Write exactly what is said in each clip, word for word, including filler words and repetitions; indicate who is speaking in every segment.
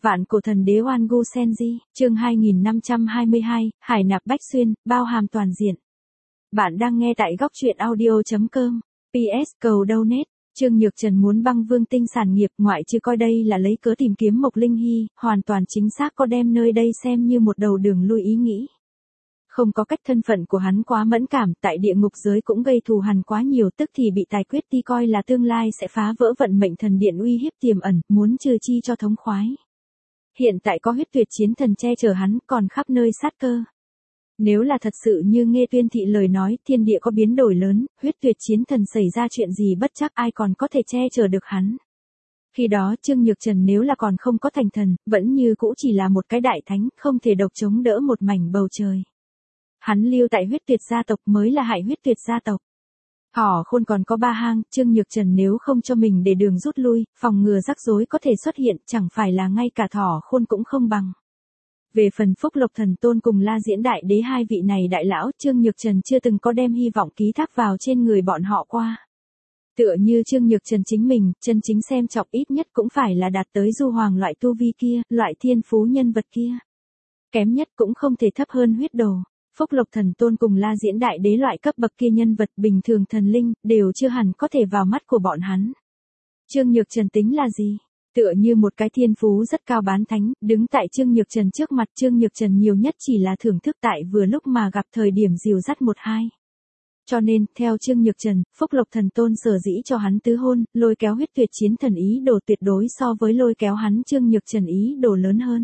Speaker 1: Vạn cổ thần đế Oan Gu Senji, chương hai nghìn năm trăm hai mươi hai, Hải nạp bách xuyên, bao hàm toàn diện. Bạn đang nghe tại góc truyện audio chấm com. pê ét cầu donate. Trương Nhược Trần muốn băng Vương Tinh sản nghiệp, ngoại trừ coi đây là lấy cớ tìm kiếm Mộc Linh Hy, hoàn toàn chính xác có đem nơi đây xem như một đầu đường lui ý nghĩ. Không có cách, thân phận của hắn quá mẫn cảm, tại địa ngục giới cũng gây thù hằn quá nhiều, tức thì bị tài quyết ti coi là tương lai sẽ phá vỡ vận mệnh thần điện uy hiếp tiềm ẩn, muốn trừ chi cho thống khoái. Hiện tại có huyết tuyệt chiến thần che chở hắn, còn khắp nơi sát cơ. Nếu là thật sự như Nghê Tuyên Thị lời nói, thiên địa có biến đổi lớn, huyết tuyệt chiến thần xảy ra chuyện gì bất chắc ai còn có thể che chở được hắn. Khi đó Trương Nhược Trần nếu là còn không có thành thần, vẫn như cũ chỉ là một cái đại thánh, không thể độc chống đỡ một mảnh bầu trời. Hắn lưu tại huyết tuyệt gia tộc mới là hại huyết tuyệt gia tộc. Thỏ Khôn còn có ba hang, Trương Nhược Trần nếu không cho mình để đường rút lui, phòng ngừa rắc rối có thể xuất hiện, chẳng phải là ngay cả Thỏ Khôn cũng không bằng. Về phần Phúc Lộc Thần Tôn cùng La Diễn Đại Đế hai vị này đại lão, Trương Nhược Trần chưa từng có đem hy vọng ký thác vào trên người bọn họ qua. Tựa như Trương Nhược Trần chính mình, chân chính xem trọng ít nhất cũng phải là đạt tới du hoàng loại tu vi kia, loại thiên phú nhân vật kia. Kém nhất cũng không thể thấp hơn huyết đồ. Phúc Lộc Thần Tôn cùng La Diễn Đại Đế loại cấp bậc kia nhân vật bình thường thần linh, đều chưa hẳn có thể vào mắt của bọn hắn. Trương Nhược Trần tính là gì? Tựa như một cái thiên phú rất cao bán thánh, đứng tại Trương Nhược Trần trước mặt, Trương Nhược Trần nhiều nhất chỉ là thưởng thức tại vừa lúc mà gặp thời điểm dìu dắt một hai. Cho nên, theo Trương Nhược Trần, Phúc Lộc Thần Tôn sở dĩ cho hắn tứ hôn, lôi kéo huyết tuyệt chiến thần ý đồ tuyệt đối so với lôi kéo hắn Trương Nhược Trần ý đồ lớn hơn.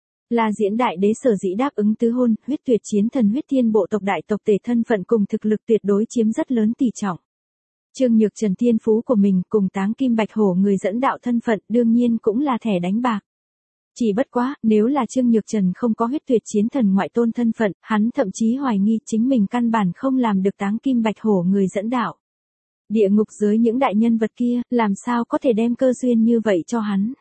Speaker 1: La Diễn Đại Đế sở dĩ đáp ứng tứ hôn, huyết tuyệt chiến thần huyết thiên bộ tộc đại tộc tề thân phận cùng thực lực tuyệt đối chiếm rất lớn tỷ trọng. Trương Nhược Trần thiên phú của mình cùng Táng Kim Bạch Hổ người dẫn đạo thân phận đương nhiên cũng là thẻ đánh bạc. Chỉ bất quá, nếu là Trương Nhược Trần không có huyết tuyệt chiến thần ngoại tôn thân phận, hắn thậm chí hoài nghi chính mình căn bản không làm được Táng Kim Bạch Hổ người dẫn đạo. Địa ngục giới những đại nhân vật kia, làm sao có thể đem cơ duyên như vậy cho hắn.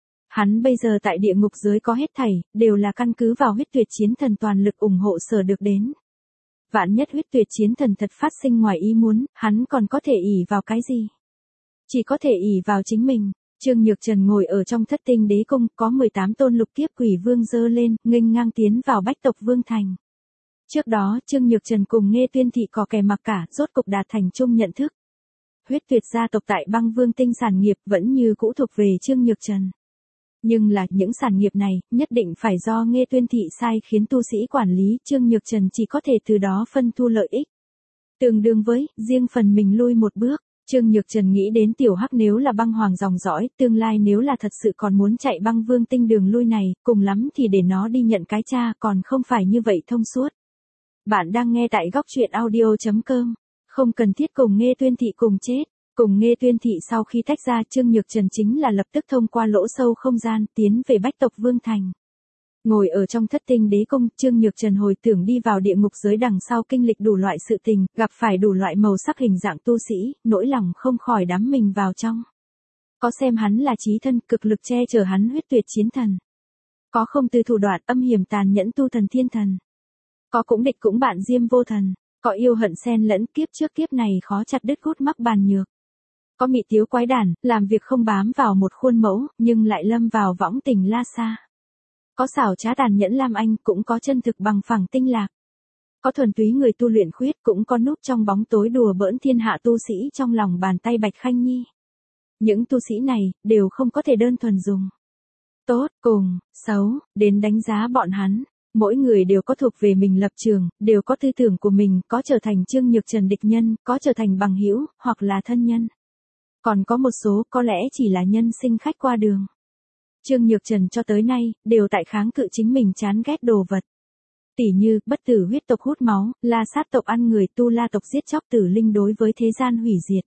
Speaker 1: Hắn bây giờ tại địa ngục giới có hết thảy, đều là căn cứ vào huyết tuyệt chiến thần toàn lực ủng hộ sở được đến. Vạn nhất huyết tuyệt chiến thần thật phát sinh ngoài ý muốn, hắn còn có thể ỷ vào cái gì? Chỉ có thể ỷ vào chính mình. Trương Nhược Trần ngồi ở trong thất tinh đế cung, có mười tám tôn lục kiếp quỷ vương dơ lên, nghênh ngang tiến vào bách tộc vương thành. Trước đó, Trương Nhược Trần cùng Nghê Tuyên Thị có kẻ mặc cả, rốt cục đạt thành chung nhận thức. Huyết tuyệt gia tộc tại băng Vương Tinh sản nghiệp vẫn như cũ thuộc về Trương Nhược Trần. Nhưng là, những sản nghiệp này, nhất định phải do Nghê Tuyên Thị sai khiến tu sĩ quản lý, Trương Nhược Trần chỉ có thể từ đó phân thu lợi ích. Tương đương với, riêng phần mình lui một bước, Trương Nhược Trần nghĩ đến tiểu hắc nếu là băng hoàng dòng dõi, tương lai nếu là thật sự còn muốn chạy băng Vương Tinh đường lui này, cùng lắm thì để nó đi nhận cái cha, còn không phải như vậy thông suốt. Bạn đang nghe tại góc truyện audio chấm com, không cần thiết cùng Nghê Tuyên Thị cùng chết. Cùng Nghê Tuyên Thị sau khi tách ra, Trương Nhược Trần chính là lập tức thông qua lỗ sâu không gian, tiến về bách tộc vương thành. Ngồi ở trong thất tinh đế cung, Trương Nhược Trần hồi tưởng đi vào địa ngục giới đằng sau kinh lịch đủ loại sự tình, gặp phải đủ loại màu sắc hình dạng tu sĩ, nỗi lòng không khỏi đắm mình vào trong. Có xem hắn là chí thân, cực lực che chở hắn huyết tuyệt chiến thần. Có không từ thủ đoạn âm hiểm tàn nhẫn tu thần thiên thần. Có cũng địch cũng bạn diêm vô thần. Có yêu hận xen lẫn, kiếp trước kiếp này khó chặt đứt gút mắc bàn nhược. Có mị tiếu quái đản, làm việc không bám vào một khuôn mẫu, nhưng lại lâm vào võng tình la xa. Có xảo trá tàn nhẫn lam anh, cũng có chân thực bằng phẳng tinh lạc. Có thuần túy người tu luyện khuyết, cũng có núp trong bóng tối đùa bỡn thiên hạ tu sĩ trong lòng bàn tay Bạch Khanh Nhi. Những tu sĩ này, đều không có thể đơn thuần dùng tốt, cùng, xấu, đến đánh giá bọn hắn. Mỗi người đều có thuộc về mình lập trường, đều có tư tưởng của mình, có trở thành Trương Nhược Trần địch nhân, có trở thành bằng hữu, hoặc là thân nhân. Còn có một số có lẽ chỉ là nhân sinh khách qua đường. Trương Nhược Trần cho tới nay, đều tại kháng cự chính mình chán ghét đồ vật. Tỉ như, bất tử huyết tộc hút máu, La Sát tộc ăn người, Tu La tộc giết chóc tử linh đối với thế gian hủy diệt.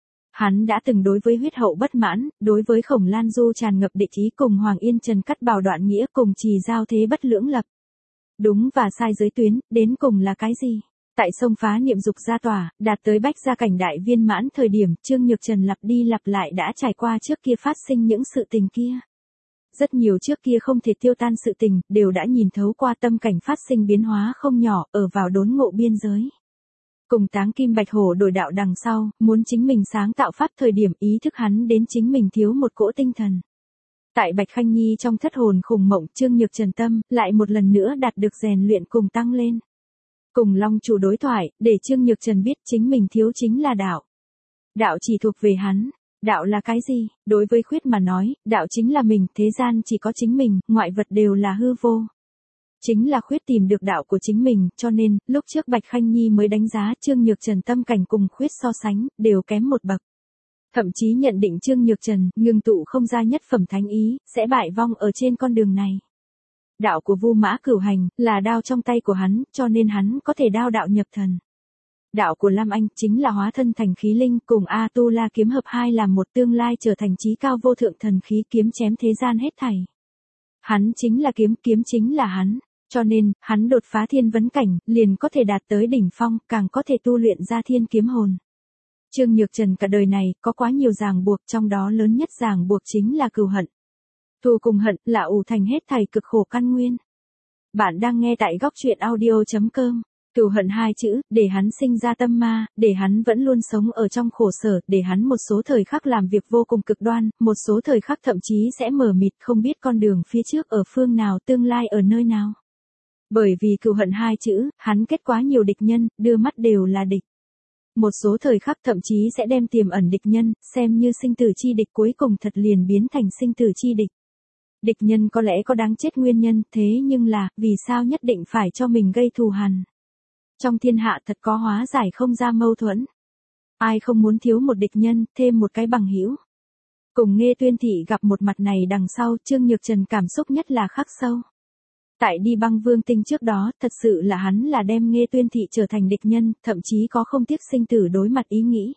Speaker 1: Hắn đã từng đối với huyết hậu bất mãn, đối với Khổng Lan Du tràn ngập địch ý cùng Hoàng Yên Trần cắt bảo đoạn nghĩa cùng Trì Giao thế bất lưỡng lập. Đúng và sai giới tuyến, đến cùng là cái gì? Tại sông phá niệm dục gia tỏa, đạt tới bách gia cảnh đại viên mãn thời điểm, Trương Nhược Trần lặp đi lặp lại đã trải qua trước kia phát sinh những sự tình kia. Rất nhiều trước kia không thể tiêu tan sự tình, đều đã nhìn thấu qua tâm cảnh phát sinh biến hóa không nhỏ, ở vào đốn ngộ biên giới. Cùng Táng Kim Bạch Hổ đổi đạo đằng sau, muốn chính mình sáng tạo pháp thời điểm ý thức hắn đến chính mình thiếu một cỗ tinh thần. Tại Bạch Khanh Nhi trong thất hồn khủng mộng, Trương Nhược Trần tâm lại một lần nữa đạt được rèn luyện cùng tăng lên. Cùng Long chủ đối thoại, để Trương Nhược Trần biết chính mình thiếu chính là đạo. Đạo chỉ thuộc về hắn. Đạo là cái gì? Đối với Khuyết mà nói, đạo chính là mình, thế gian chỉ có chính mình, ngoại vật đều là hư vô. Chính là Khuyết tìm được đạo của chính mình, cho nên, lúc trước Bạch Khanh Nhi mới đánh giá Trương Nhược Trần tâm cảnh cùng Khuyết so sánh, đều kém một bậc. Thậm chí nhận định Trương Nhược Trần, ngưng tụ không ra nhất phẩm thánh ý, sẽ bại vong ở trên con đường này. Đạo của Vu Mã Cửu Hành, là đao trong tay của hắn, cho nên hắn có thể đao đạo nhập thần. Đạo của Lam Anh, chính là hóa thân thành khí linh, cùng A-tu-la kiếm hợp hai làm một, tương lai trở thành chí cao vô thượng thần khí kiếm chém thế gian hết thảy. Hắn chính là kiếm, kiếm chính là hắn, cho nên, hắn đột phá thiên vấn cảnh, liền có thể đạt tới đỉnh phong, càng có thể tu luyện ra thiên kiếm hồn. Trương Nhược Trần cả đời này, có quá nhiều ràng buộc, trong đó lớn nhất ràng buộc chính là cừu hận. Thù cùng hận, là ủ thành hết thảy cực khổ căn nguyên. Bạn đang nghe tại góc truyện audio chấm com. Cừu hận hai chữ, để hắn sinh ra tâm ma, để hắn vẫn luôn sống ở trong khổ sở, để hắn một số thời khắc làm việc vô cùng cực đoan, một số thời khắc thậm chí sẽ mờ mịt không biết con đường phía trước ở phương nào, tương lai ở nơi nào. Bởi vì cừu hận hai chữ, hắn kết quá nhiều địch nhân, đưa mắt đều là địch. Một số thời khắc thậm chí sẽ đem tiềm ẩn địch nhân, xem như sinh tử chi địch, cuối cùng thật liền biến thành sinh tử chi địch. Địch nhân có lẽ có đáng chết nguyên nhân, thế nhưng là, vì sao nhất định phải cho mình gây thù hằn? Trong thiên hạ thật có hóa giải không ra mâu thuẫn. Ai không muốn thiếu một địch nhân, thêm một cái bằng hữu. Cùng Nghê Tuyên Thị gặp một mặt này đằng sau, Trương Nhược Trần cảm xúc nhất là khắc sâu. Tại đi băng vương tinh trước đó, thật sự là hắn là đem Nghê Tuyên Thị trở thành địch nhân, thậm chí có không tiếc sinh tử đối mặt ý nghĩ.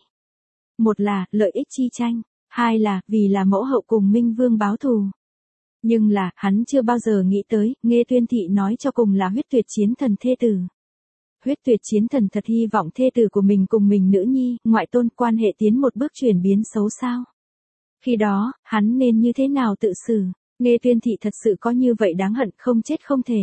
Speaker 1: Một là, lợi ích chi tranh. Hai là, vì là mẫu hậu cùng Minh Vương báo thù. Nhưng là, hắn chưa bao giờ nghĩ tới, Nghê Tuyên Thị nói cho cùng là huyết tuyệt chiến thần thê tử. Huyết tuyệt chiến thần thật hy vọng thê tử của mình cùng mình nữ nhi, ngoại tôn quan hệ tiến một bước chuyển biến xấu sao. Khi đó, hắn nên như thế nào tự xử? Nghê Tuyên Thị thật sự có như vậy đáng hận, không chết không thể.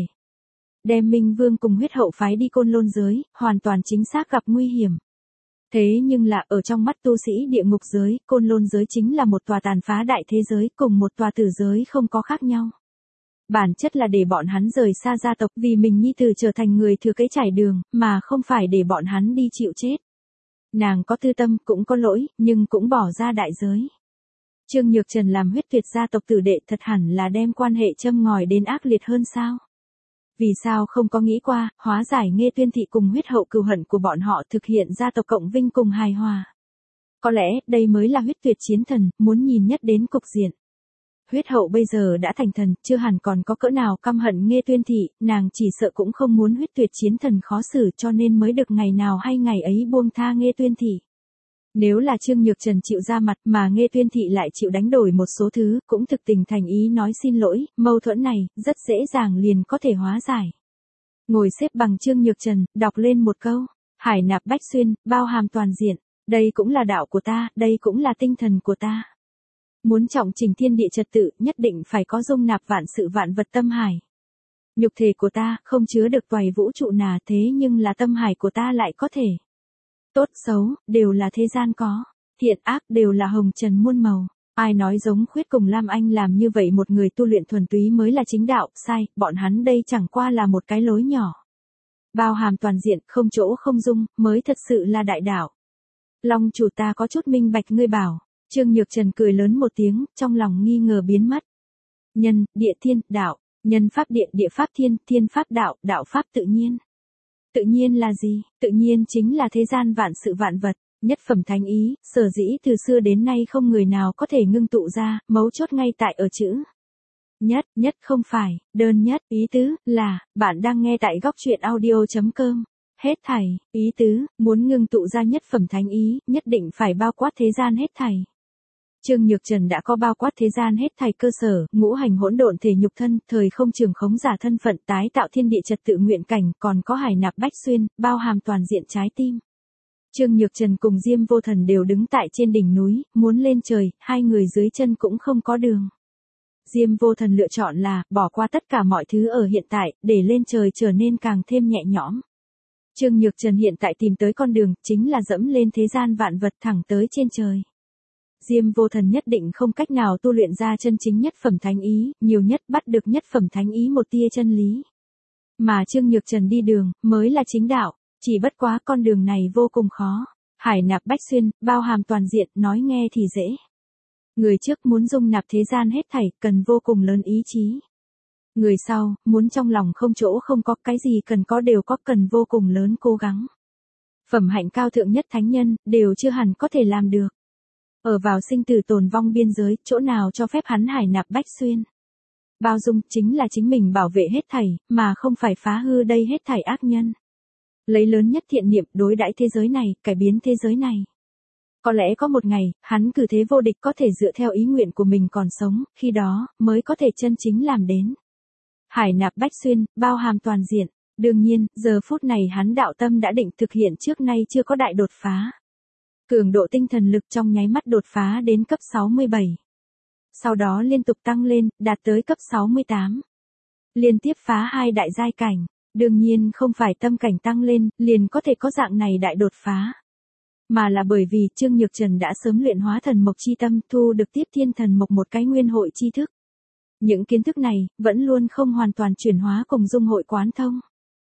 Speaker 1: Đem Minh Vương cùng huyết hậu phái đi Côn Lôn giới, hoàn toàn chính xác gặp nguy hiểm. Thế nhưng là, ở trong mắt tu sĩ địa ngục giới, Côn Lôn giới chính là một tòa tàn phá đại thế giới, cùng một tòa tử giới không có khác nhau. Bản chất là để bọn hắn rời xa gia tộc, vì mình nhi tử trở thành người thừa kế trải đường, mà không phải để bọn hắn đi chịu chết. Nàng có tư tâm, cũng có lỗi, nhưng cũng bỏ ra đại giới. Trương Nhược Trần làm huyết tuyệt gia tộc tử đệ, thật hẳn là đem quan hệ châm ngòi đến ác liệt hơn sao? Vì sao không có nghĩ qua, hóa giải Nghê Tuyên Thị cùng huyết hậu cừu hận của bọn họ, thực hiện gia tộc cộng vinh cùng hài hòa? Có lẽ, đây mới là huyết tuyệt chiến thần, muốn nhìn nhất đến cục diện. Huyết hậu bây giờ đã thành thần, chưa hẳn còn có cỡ nào căm hận Nghê Tuyên Thị, nàng chỉ sợ cũng không muốn huyết tuyệt chiến thần khó xử, cho nên mới được ngày nào hay ngày ấy buông tha Nghê Tuyên Thị. Nếu là Trương Nhược Trần chịu ra mặt mà Nghê Tuyên Thị lại chịu đánh đổi một số thứ, cũng thực tình thành ý nói xin lỗi, mâu thuẫn này, rất dễ dàng liền có thể hóa giải. Ngồi xếp bằng Trương Nhược Trần, đọc lên một câu, hải nạp bách xuyên, bao hàm toàn diện, đây cũng là đạo của ta, đây cũng là tinh thần của ta. Muốn trọng chỉnh thiên địa trật tự, nhất định phải có dung nạp vạn sự vạn vật tâm hải. Nhục thể của ta, không chứa được toài vũ trụ nà, thế nhưng là tâm hải của ta lại có thể. Tốt xấu, đều là thế gian có. Thiện ác đều là hồng trần muôn màu. Ai nói giống Khuyết cùng Lam Anh làm như vậy một người tu luyện thuần túy mới là chính đạo, sai, bọn hắn đây chẳng qua là một cái lối nhỏ. Bao hàm toàn diện, không chỗ không dung, mới thật sự là đại đạo. Long chủ ta có chút minh bạch ngươi bảo. Trương Nhược Trần cười lớn một tiếng, trong lòng nghi ngờ biến mất. Nhân, địa thiên, đạo, nhân pháp địa, địa pháp thiên, thiên pháp đạo, đạo pháp tự nhiên. Tự nhiên là gì? Tự nhiên chính là thế gian vạn sự vạn vật, nhất phẩm thánh ý, sở dĩ từ xưa đến nay không người nào có thể ngưng tụ ra, mấu chốt ngay tại ở chữ. Nhất, nhất không phải, đơn nhất, ý tứ, là, bạn đang nghe tại góc truyện audio chấm com. Hết thảy, ý tứ, muốn ngưng tụ ra nhất phẩm thánh ý, nhất định phải bao quát thế gian hết thảy. Trương Nhược Trần đã có bao quát thế gian hết thảy cơ sở, ngũ hành hỗn độn thể nhục thân, thời không trường khống giả thân phận, tái tạo thiên địa trật tự nguyện cảnh, còn có hải nạp bách xuyên, bao hàm toàn diện trái tim. Trương Nhược Trần cùng Diêm Vô Thần đều đứng tại trên đỉnh núi, muốn lên trời, hai người dưới chân cũng không có đường. Diêm Vô Thần lựa chọn là, bỏ qua tất cả mọi thứ ở hiện tại, để lên trời trở nên càng thêm nhẹ nhõm. Trương Nhược Trần hiện tại tìm tới con đường, chính là dẫm lên thế gian vạn vật thẳng tới trên trời. Diêm Vô Thần nhất định không cách nào tu luyện ra chân chính nhất phẩm thánh ý, nhiều nhất bắt được nhất phẩm thánh ý một tia chân lý. Mà Trương Nhược Trần đi đường, mới là chính đạo, chỉ bất quá con đường này vô cùng khó. Hải nạp bách xuyên, bao hàm toàn diện, nói nghe thì dễ. Người trước muốn dung nạp thế gian hết thảy, cần vô cùng lớn ý chí. Người sau, muốn trong lòng không chỗ không có, cái gì cần có đều có, cần vô cùng lớn cố gắng. Phẩm hạnh cao thượng nhất thánh nhân, đều chưa hẳn có thể làm được. Ở vào sinh tử tồn vong biên giới, chỗ nào cho phép hắn hải nạp bách xuyên. Bao dung chính là chính mình bảo vệ hết thảy, mà không phải phá hư đây hết thảy ác nhân. Lấy lớn nhất thiện niệm đối đãi thế giới này, cải biến thế giới này. Có lẽ có một ngày, hắn cử thế vô địch có thể dựa theo ý nguyện của mình còn sống, khi đó, mới có thể chân chính làm đến. Hải nạp bách xuyên, bao hàm toàn diện. Đương nhiên, giờ phút này hắn đạo tâm đã định thực hiện trước nay chưa có đại đột phá. Cường độ tinh thần lực trong nháy mắt đột phá đến cấp sáu mươi bảy. Sau đó liên tục tăng lên, đạt tới cấp sáu mươi tám. Liên tiếp phá hai đại giai cảnh. Đương nhiên không phải tâm cảnh tăng lên, liền có thể có dạng này đại đột phá. Mà là bởi vì Trương Nhược Trần đã sớm luyện hóa thần mộc chi tâm, thu được tiếp thiên thần mộc một cái nguyên hội tri thức. Những kiến thức này, vẫn luôn không hoàn toàn chuyển hóa cùng dung hội quán thông.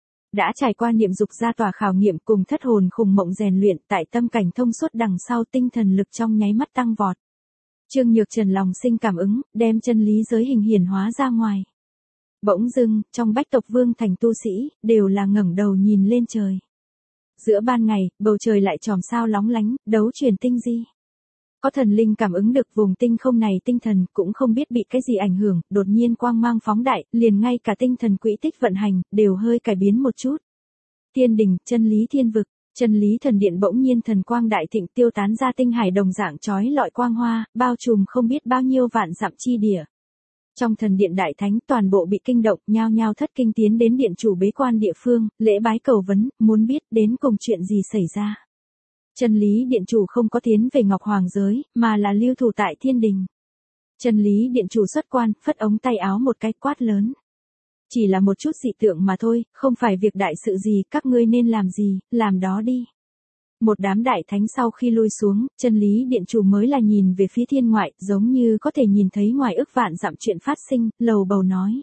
Speaker 1: Đã trải qua niệm dục ra tòa khảo nghiệm cùng thất hồn khủng mộng rèn luyện, tại tâm cảnh thông suốt đằng sau tinh thần lực trong nháy mắt tăng vọt. Trương Nhược Trần lòng sinh cảm ứng, đem chân lý giới hình hiển hóa ra ngoài. Bỗng dưng, trong bách tộc vương thành tu sĩ, đều là ngẩng đầu nhìn lên trời. Giữa ban ngày, bầu trời lại chòm sao lóng lánh, đấu chuyển tinh di. Có thần linh cảm ứng được vùng tinh không này tinh thần, cũng không biết bị cái gì ảnh hưởng, đột nhiên quang mang phóng đại, liền ngay cả tinh thần quỹ tích vận hành, đều hơi cải biến một chút. Thiên đình, chân lý thiên vực, chân lý thần điện bỗng nhiên thần quang đại thịnh tiêu tán ra tinh hải đồng dạng chói lọi quang hoa, bao trùm không biết bao nhiêu vạn dặm chi địa. Trong thần điện đại thánh toàn bộ bị kinh động, nhao nhao thất kinh tiến đến điện chủ bế quan địa phương, lễ bái cầu vấn, muốn biết đến cùng chuyện gì xảy ra. Chân lý điện chủ không có tiến về Ngọc Hoàng giới, mà là lưu thủ tại thiên đình. Chân lý điện chủ xuất quan, phất ống tay áo một cái quát lớn. Chỉ là một chút dị tượng mà thôi, không phải việc đại sự gì, các ngươi nên làm gì, làm đó đi. Một đám đại thánh sau khi lui xuống, chân lý điện chủ mới là nhìn về phía thiên ngoại, giống như có thể nhìn thấy ngoài ức vạn dặm chuyện phát sinh, lầu bầu nói.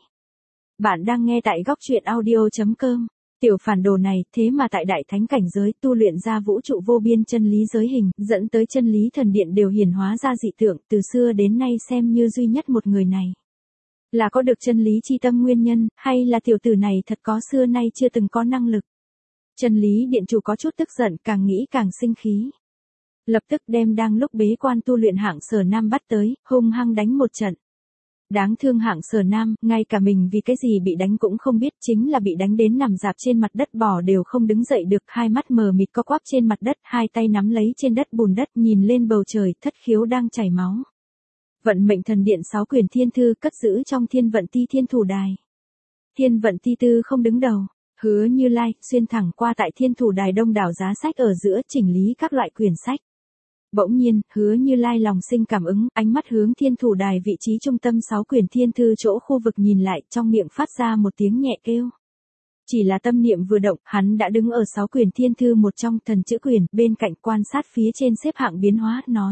Speaker 1: Bạn đang nghe tại góc truyện audio chấm com. Tiểu phản đồ này, thế mà tại đại thánh cảnh giới tu luyện ra vũ trụ vô biên chân lý giới hình, dẫn tới chân lý thần điện đều hiển hóa ra dị tượng, từ xưa đến nay xem như duy nhất một người này. Là có được chân lý chi tâm nguyên nhân, hay là tiểu tử này thật có xưa nay chưa từng có năng lực. Chân lý điện chủ có chút tức giận, càng nghĩ càng sinh khí. Lập tức đem đang lúc bế quan tu luyện Hạng Sở Nam bắt tới, hung hăng đánh một trận. Đáng thương Hạng Sở Nam, ngay cả mình vì cái gì bị đánh cũng không biết, chính là bị đánh đến nằm dạp trên mặt đất bò đều không đứng dậy được, hai mắt mờ mịt co quắp trên mặt đất, hai tay nắm lấy trên đất bùn đất, nhìn lên bầu trời, thất khiếu đang chảy máu. Vận mệnh thần điện sáu quyển thiên thư cất giữ trong thiên vận ti thiên thủ đài. Thiên vận ti tư không đứng đầu. Hứa Như Lai, xuyên thẳng qua tại thiên thủ đài đông đảo giá sách ở giữa chỉnh lý các loại quyển sách. Bỗng nhiên, Hứa Như Lai lòng sinh cảm ứng, ánh mắt hướng thiên thủ đài vị trí trung tâm sáu quyển thiên thư chỗ khu vực nhìn lại, trong miệng phát ra một tiếng nhẹ kêu. Chỉ là tâm niệm vừa động, hắn đã đứng ở sáu quyển thiên thư một trong thần chữ quyển, bên cạnh quan sát phía trên xếp hạng biến hóa, nói.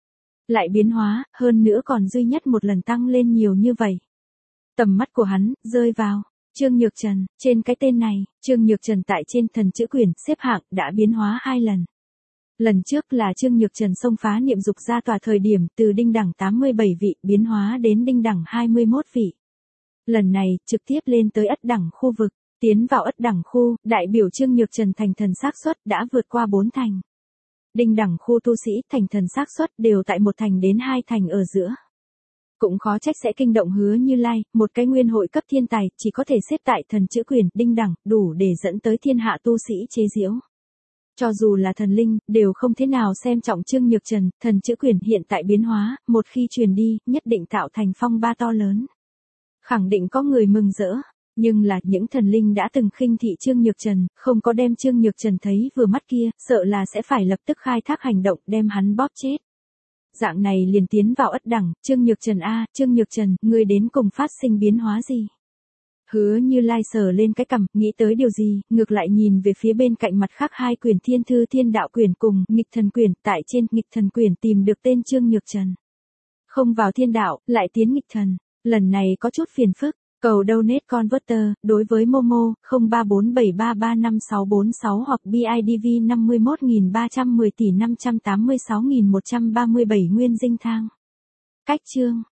Speaker 1: Lại biến hóa, hơn nữa còn duy nhất một lần tăng lên nhiều như vậy. Tầm mắt của hắn, rơi vào. Trương Nhược Trần, trên cái tên này, Trương Nhược Trần tại trên thần chữ quyển xếp hạng đã biến hóa hai lần. Lần trước là Trương Nhược Trần xông phá niệm dục ra tòa thời điểm từ đinh đẳng tám mươi bảy vị biến hóa đến đinh đẳng hai mươi mốt vị. Lần này trực tiếp lên tới ất đẳng khu vực, tiến vào ất đẳng khu, đại biểu Trương Nhược Trần thành thần xác suất đã vượt qua bốn thành. Đinh đẳng khu tu sĩ thành thần xác suất đều tại một thành đến hai thành ở giữa. Cũng khó trách sẽ kinh động Hứa Như Lai, một cái nguyên hội cấp thiên tài, chỉ có thể xếp tại thần chữ quyển, đinh đẳng, đủ để dẫn tới thiên hạ tu sĩ chế giễu. Cho dù là thần linh, đều không thế nào xem trọng Trương Nhược Trần, thần chữ quyển hiện tại biến hóa, một khi truyền đi, nhất định tạo thành phong ba to lớn. Khẳng định có người mừng rỡ, nhưng là những thần linh đã từng khinh thị Trương Nhược Trần, không có đem Trương Nhược Trần thấy vừa mắt kia, sợ là sẽ phải lập tức khai thác hành động đem hắn bóp chết. Dạng này liền tiến vào ất đẳng, Trương Nhược Trần a, Trương Nhược Trần, ngươi đến cùng phát sinh biến hóa gì? Hứa Như Lai sờ lên cái cằm, nghĩ tới điều gì, ngược lại nhìn về phía bên cạnh mặt khác hai quyển thiên thư thiên đạo quyển cùng nghịch thần quyển, tại trên nghịch thần quyển tìm được tên Trương Nhược Trần. Không vào thiên đạo, lại tiến nghịch thần, lần này có chút phiền phức. Cầu donate converter, đối với Momo, không ba bốn bảy ba ba năm sáu bốn sáu hoặc bê i đê vê năm mươi mốt nghìn ba trăm mười tỷ năm trăm tám mươi sáu nghìn một trăm ba mươi bảy nguyên dinh thang. Cách chương